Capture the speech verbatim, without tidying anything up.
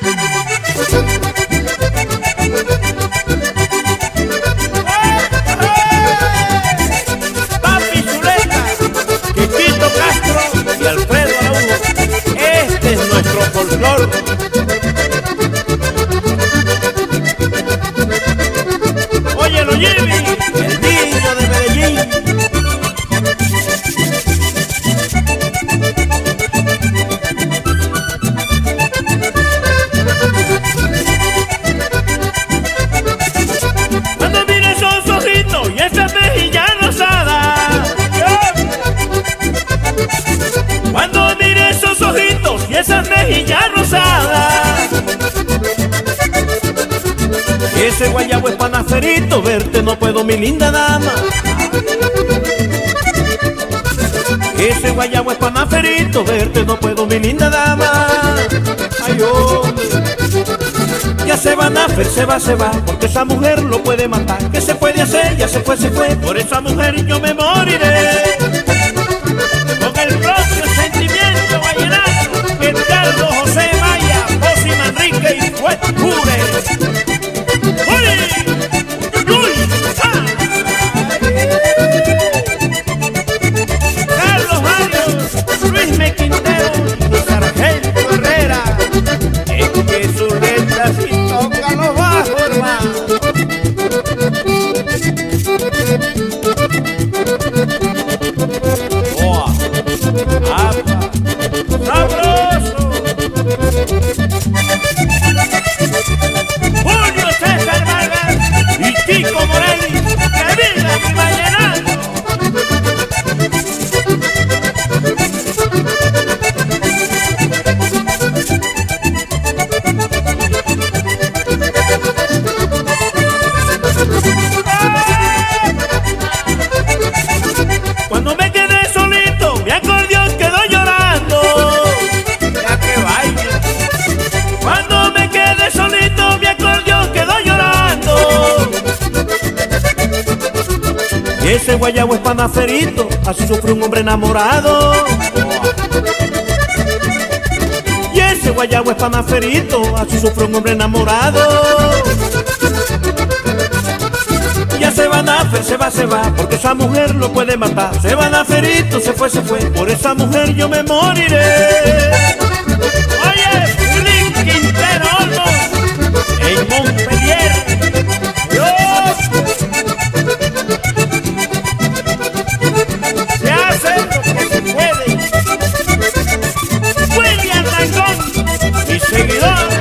Papi Zuleta, Quiquito Castro y Alfredo Araújo. Este es nuestro folclor. Óyelo, Jimmy, el niño de Medellín. Cuando mire esos ojitos y esa mejilla rosada, cuando mire esos ojitos y esa mejilla rosada, ese guayabo es panacerito, verte no puedo, mi linda dama. Ese guayabo es panacerito, verte no puedo, mi linda dama. Ay, hombre. Ya se va Nafer, se va, se va, porque esa mujer lo puede matar. ¿Qué se puede hacer? Ya se fue, se fue. Por esa mujer yo me moriré. Con el propio sentimiento vallenato, que Carlos José Maya, José Manrique y Fuet Jure. Carlos Mario, Luis Me Quintero y Sargento Herrera. Es que sus letras y toca los bajos, hermano. ¡Boa! ¡Apa! ¡Sabroso! Julio César Vargas y Chico Morelli, que viva mi vallenato. Cuando me quedé solito, mi acordeón quedó llorando. Ya que baila. Cuando me quedé solito, mi acordeón quedó llorando. Y ese guayabo es panacerito, así sufre un hombre enamorado. Y ese guayabo es panacerito, así sufre un hombre enamorado. Ya se va Nafer, se va, se va, porque esa mujer lo puede matar. Se va Naferito, se fue, se fue, por esa mujer yo me moriré. Oye, Luis Quintero Olmos, en Montpellier. Dios. Se hace lo que se puede. William Rangón, mi seguidor.